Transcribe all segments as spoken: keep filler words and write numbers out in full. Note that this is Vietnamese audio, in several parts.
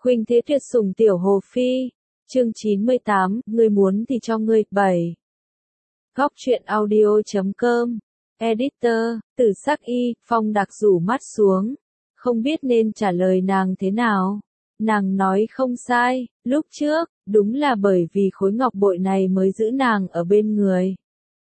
Khuynh thế tuyệt sủng tiểu hồ phi. Chương chín mươi tám, ngươi muốn thì cho ngươi. bảy. Góc truyện audio chấm com. Editor, Tử Sắc Y. Phong Đạc rủ mắt xuống, không biết nên trả lời nàng thế nào. Nàng nói không sai, lúc trước, đúng là bởi vì khối ngọc bội này mới giữ nàng ở bên người.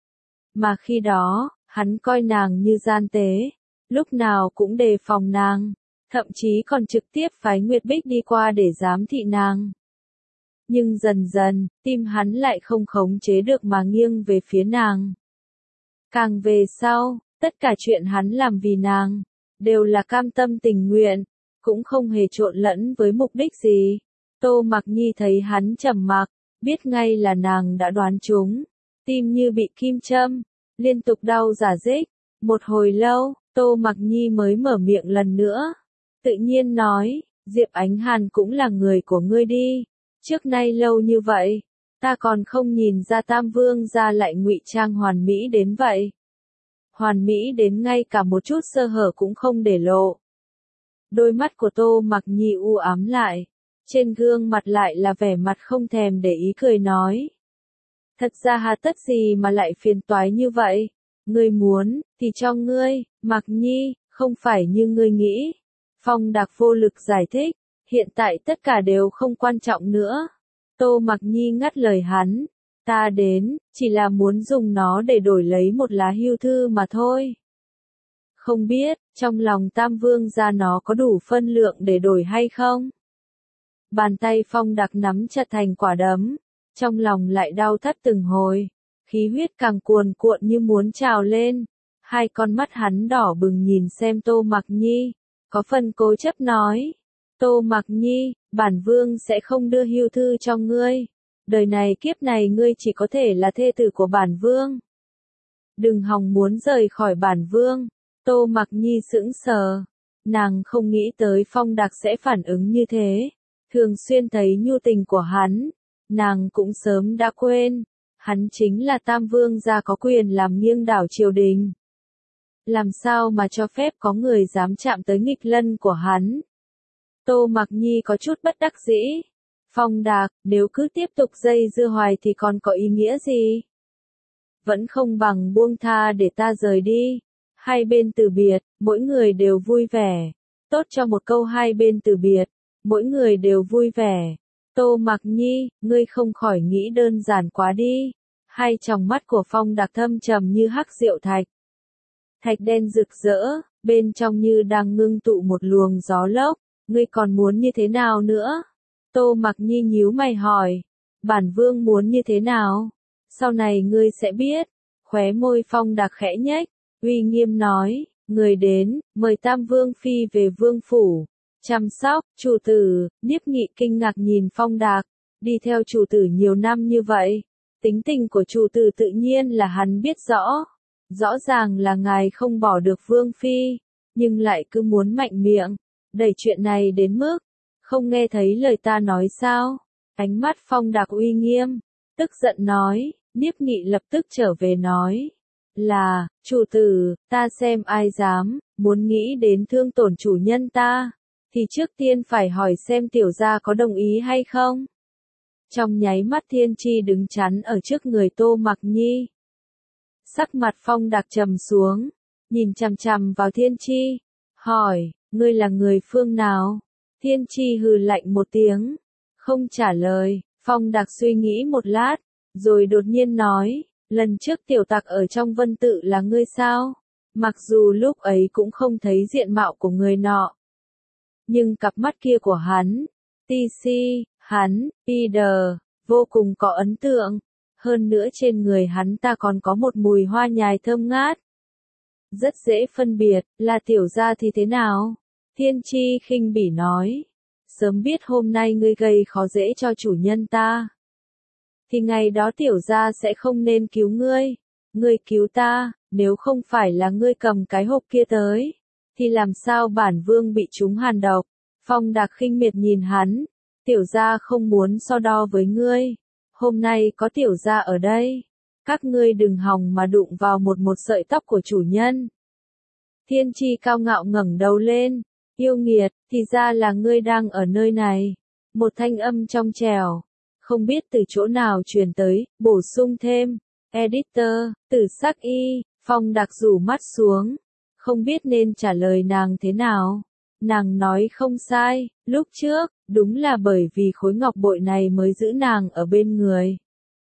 Mà khi đó, hắn coi nàng như gian tế, lúc nào cũng đề phòng nàng, thậm chí còn trực tiếp phái Nguyệt Bích đi qua để giám thị nàng. Nhưng dần dần, tim hắn lại không khống chế được mà nghiêng về phía nàng. Càng về sau, tất cả chuyện hắn làm vì nàng, đều là cam tâm tình nguyện, cũng không hề trộn lẫn với mục đích gì. Tô Mặc Nhi thấy hắn trầm mặc, biết ngay là nàng đã đoán trúng, tim như bị kim châm, liên tục đau rả rích. Một hồi lâu, Tô Mặc Nhi mới mở miệng lần nữa, tự nhiên nói, Diệp Ánh Hàn cũng là người của ngươi đi. Trước nay lâu như vậy, ta còn không nhìn ra Tam Vương gia lại ngụy trang hoàn mỹ đến vậy. Hoàn mỹ đến ngay cả một chút sơ hở cũng không để lộ. Đôi mắt của Tô Mặc Nhi u ám lại, trên gương mặt lại là vẻ mặt không thèm để ý cười nói. Thật ra hà tất gì mà lại phiền toái như vậy, ngươi muốn, thì cho ngươi, Mặc Nhi, không phải như ngươi nghĩ. Phong Đạc vô lực giải thích, hiện tại tất cả đều không quan trọng nữa. Tô Mặc Nhi ngắt lời hắn, ta đến, chỉ là muốn dùng nó để đổi lấy một lá hưu thư mà thôi. Không biết, trong lòng Tam Vương gia nó có đủ phân lượng để đổi hay không? Bàn tay Phong Đạc nắm chặt thành quả đấm, trong lòng lại đau thắt từng hồi, khí huyết càng cuồn cuộn như muốn trào lên. Hai con mắt hắn đỏ bừng nhìn xem Tô Mặc Nhi, có phần cố chấp nói. Tô Mặc Nhi, bản vương sẽ không đưa hưu thư cho ngươi. Đời này kiếp này ngươi chỉ có thể là thê tử của bản vương. Đừng hòng muốn rời khỏi bản vương. Tô Mặc Nhi sững sờ. Nàng không nghĩ tới Phong Đạc sẽ phản ứng như thế. Thường xuyên thấy nhu tình của hắn, nàng cũng sớm đã quên. Hắn chính là Tam Vương gia có quyền làm nghiêng đảo triều đình. Làm sao mà cho phép có người dám chạm tới nghịch lân của hắn? Tô Mặc Nhi có chút bất đắc dĩ. Phong Đạc, nếu cứ tiếp tục dây dưa hoài thì còn có ý nghĩa gì? Vẫn không bằng buông tha để ta rời đi. Hai bên từ biệt, mỗi người đều vui vẻ. Tốt cho một câu hai bên từ biệt, mỗi người đều vui vẻ. Tô Mặc Nhi, ngươi không khỏi nghĩ đơn giản quá đi. Hai tròng mắt của Phong Đạc thâm trầm như hắc diệu thạch. Thạch đen rực rỡ, bên trong như đang ngưng tụ một luồng gió lốc. Ngươi còn muốn như thế nào nữa? Tô Mặc Nhi nhíu mày hỏi. Bản vương muốn như thế nào? Sau này ngươi sẽ biết. Khóe môi Phong Đạc khẽ nhếch, uy nghiêm nói, người đến, mời Tam Vương phi về vương phủ. Chăm sóc, chủ tử. Niếp Nghị kinh ngạc nhìn Phong Đạc, đi theo chủ tử nhiều năm như vậy. Tính tình của chủ tử tự nhiên là hắn biết rõ. Rõ ràng là ngài không bỏ được vương phi, nhưng lại cứ muốn mạnh miệng, đẩy chuyện này đến mức, không nghe thấy lời ta nói sao? Ánh mắt Phong Đạc uy nghiêm, tức giận nói. Niếp Nghị lập tức trở về nói, là, chủ tử, ta xem ai dám, muốn nghĩ đến thương tổn chủ nhân ta, thì trước tiên phải hỏi xem tiểu gia có đồng ý hay không? Trong nháy mắt Thiên Chi đứng chắn ở trước người Tô Mặc Nhi. Sắc mặt Phong Đạc trầm xuống, nhìn chằm chằm vào Thiên Chi, hỏi, ngươi là người phương nào? Thiên Chi hừ lạnh một tiếng, không trả lời. Phong Đạc suy nghĩ một lát, rồi đột nhiên nói, lần trước tiểu tặc ở trong Vân Tự là ngươi sao? Mặc dù lúc ấy cũng không thấy diện mạo của người nọ, nhưng cặp mắt kia của hắn, tê xê, hắn, Peter, vô cùng có ấn tượng. Hơn nữa trên người hắn ta còn có một mùi hoa nhài thơm ngát. Rất dễ phân biệt, là tiểu gia thì thế nào? Thiên Chi khinh bỉ nói. Sớm biết hôm nay ngươi gây khó dễ cho chủ nhân ta, thì ngày đó tiểu gia sẽ không nên cứu ngươi. Ngươi cứu ta, nếu không phải là ngươi cầm cái hộp kia tới, thì làm sao bản vương bị trúng hàn độc? Phong Đạc khinh miệt nhìn hắn. Tiểu gia không muốn so đo với ngươi. Hôm nay có tiểu gia ở đây, các ngươi đừng hòng mà đụng vào một một sợi tóc của chủ nhân. Thiên Chi cao ngạo ngẩng đầu lên, yêu nghiệt, thì ra là ngươi đang ở nơi này. Một thanh âm trong trẻo, không biết từ chỗ nào truyền tới, bổ sung thêm. Editor, Tử Sắc Y, Phong Đạc rủ mắt xuống, không biết nên trả lời nàng thế nào. Nàng nói không sai, lúc trước, đúng là bởi vì khối ngọc bội này mới giữ nàng ở bên người.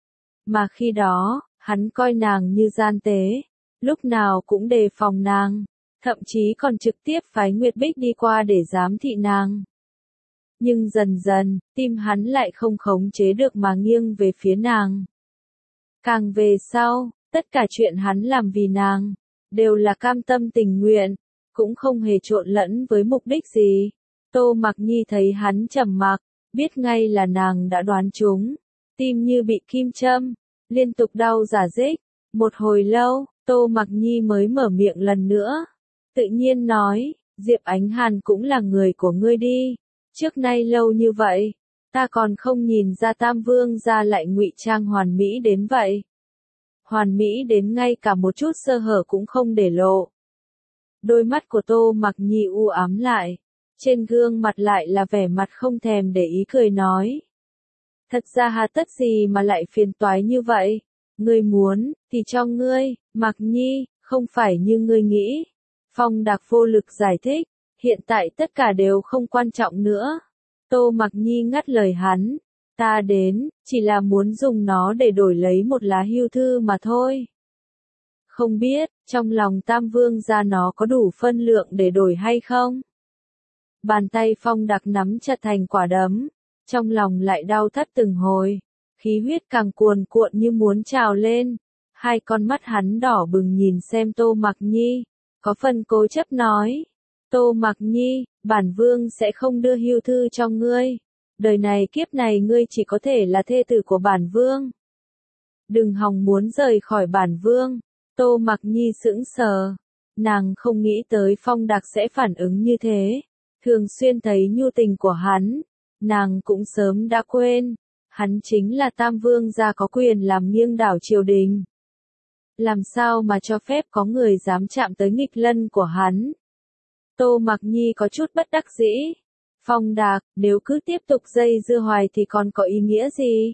Mà khi đó, hắn coi nàng như gian tế, lúc nào cũng đề phòng nàng, thậm chí còn trực tiếp phái Nguyệt Bích đi qua để giám thị nàng. Nhưng dần dần, tim hắn lại không khống chế được mà nghiêng về phía nàng. Càng về sau, tất cả chuyện hắn làm vì nàng, đều là cam tâm tình nguyện, cũng không hề trộn lẫn với mục đích gì. Tô Mặc Nhi thấy hắn trầm mặc, biết ngay là nàng đã đoán trúng, tim như bị kim châm, liên tục đau rả rích. Một hồi lâu, Tô Mặc Nhi mới mở miệng lần nữa, tự nhiên nói, Diệp Ánh Hàn cũng là người của ngươi đi. Trước nay lâu như vậy, ta còn không nhìn ra Tam Vương gia lại ngụy trang hoàn mỹ đến vậy. Hoàn mỹ đến ngay cả một chút sơ hở cũng không để lộ. Đôi mắt của Tô Mặc Nhi u ám lại, trên gương mặt lại là vẻ mặt không thèm để ý cười nói. Thật ra hà tất gì mà lại phiền toái như vậy, ngươi muốn, thì cho ngươi, Mặc Nhi, không phải như ngươi nghĩ. Phong Đạc vô lực giải thích, hiện tại tất cả đều không quan trọng nữa. Tô Mặc Nhi ngắt lời hắn, ta đến, chỉ là muốn dùng nó để đổi lấy một lá hưu thư mà thôi. Không biết, trong lòng Tam Vương gia nó có đủ phân lượng để đổi hay không? Bàn tay Phong Đạc nắm chặt thành quả đấm, trong lòng lại đau thắt từng hồi, khí huyết càng cuồn cuộn như muốn trào lên. Hai con mắt hắn đỏ bừng nhìn xem Tô Mặc Nhi, có phần cố chấp nói. Tô Mặc Nhi, bản vương sẽ không đưa hưu thư cho ngươi. Đời này kiếp này ngươi chỉ có thể là thê tử của bản vương. Đừng hòng muốn rời khỏi bản vương. Tô Mặc Nhi sững sờ. Nàng không nghĩ tới Phong Đạc sẽ phản ứng như thế. Thường xuyên thấy nhu tình của hắn. Nàng cũng sớm đã quên. Hắn chính là Tam Vương gia có quyền làm nghiêng đảo triều đình. Làm sao mà cho phép có người dám chạm tới nghịch lân của hắn. Tô Mặc Nhi có chút bất đắc dĩ. Phong Đạc, nếu cứ tiếp tục dây dưa hoài thì còn có ý nghĩa gì?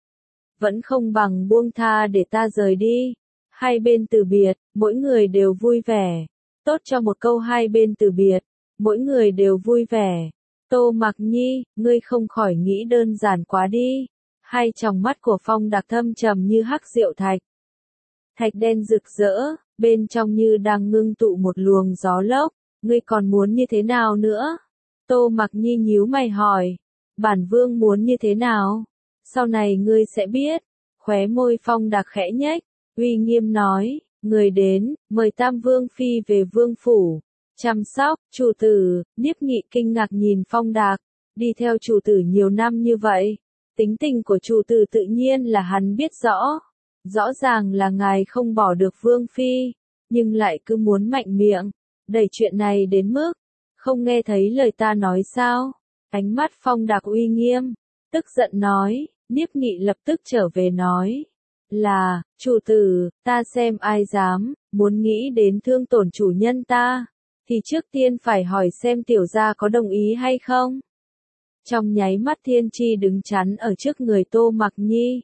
Vẫn không bằng buông tha để ta rời đi. Hai bên từ biệt, mỗi người đều vui vẻ. Tốt cho một câu hai bên từ biệt, mỗi người đều vui vẻ. Tô Mặc Nhi, ngươi không khỏi nghĩ đơn giản quá đi. Hai tròng mắt của Phong Đạc thâm trầm như hắc rượu thạch. Thạch đen rực rỡ, bên trong như đang ngưng tụ một luồng gió lốc. Ngươi còn muốn như thế nào nữa? Tô Mặc Nhi nhíu mày hỏi. Bản vương muốn như thế nào? Sau này ngươi sẽ biết. Khóe môi Phong Đạc khẽ nhếch, uy nghiêm nói, người đến, mời Tam Vương phi về vương phủ. Chăm sóc, chủ tử, Niếp Nghị kinh ngạc nhìn Phong Đạc, đi theo chủ tử nhiều năm như vậy. Tính tình của chủ tử tự nhiên là hắn biết rõ. Rõ ràng là ngài không bỏ được vương phi, nhưng lại cứ muốn mạnh miệng. Đẩy chuyện này đến mức, không nghe thấy lời ta nói sao? Ánh mắt Phong Đạc uy nghiêm, tức giận nói, Niếp Nghị lập tức trở về nói, là, chủ tử, ta xem ai dám, muốn nghĩ đến thương tổn chủ nhân ta, thì trước tiên phải hỏi xem tiểu gia có đồng ý hay không? Trong nháy mắt Thiên Chi đứng chắn ở trước người Tô Mặc Nhi.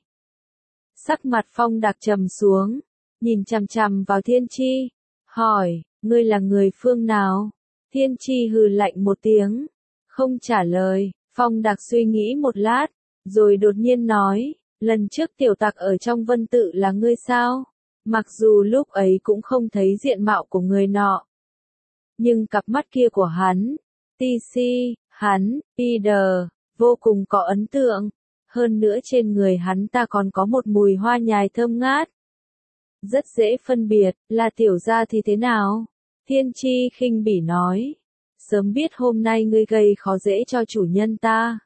Sắc mặt Phong Đạc trầm xuống, nhìn chằm chằm vào Thiên Chi, hỏi, ngươi là người phương nào? Thiên Chi hừ lạnh một tiếng, không trả lời. Phong Đạc suy nghĩ một lát, rồi đột nhiên nói, lần trước tiểu tặc ở trong vân tự là ngươi sao? Mặc dù lúc ấy cũng không thấy diện mạo của người nọ, nhưng cặp mắt kia của hắn, tê xê, hắn, Peter, vô cùng có ấn tượng. Hơn nữa trên người hắn ta còn có một mùi hoa nhài thơm ngát. Rất dễ phân biệt, là tiểu gia thì thế nào? Thiên Chi khinh bỉ nói. Sớm biết hôm nay ngươi gây khó dễ cho chủ nhân ta,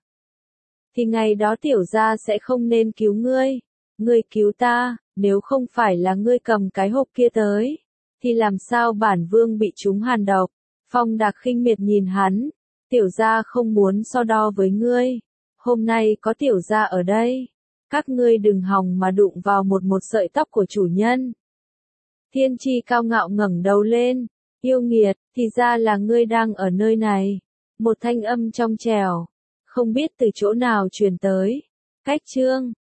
thì ngày đó tiểu gia sẽ không nên cứu ngươi. Ngươi cứu ta, nếu không phải là ngươi cầm cái hộp kia tới, thì làm sao bản vương bị trúng hàn độc? Phong Đạc khinh miệt nhìn hắn. Tiểu gia không muốn so đo với ngươi. Hôm nay có tiểu gia ở đây, các ngươi đừng hòng mà đụng vào một một sợi tóc của chủ nhân. Thiên Chi cao ngạo ngẩng đầu lên, yêu nghiệt, thì ra là ngươi đang ở nơi này. Một thanh âm trong trẻo, không biết từ chỗ nào truyền tới. Cách chương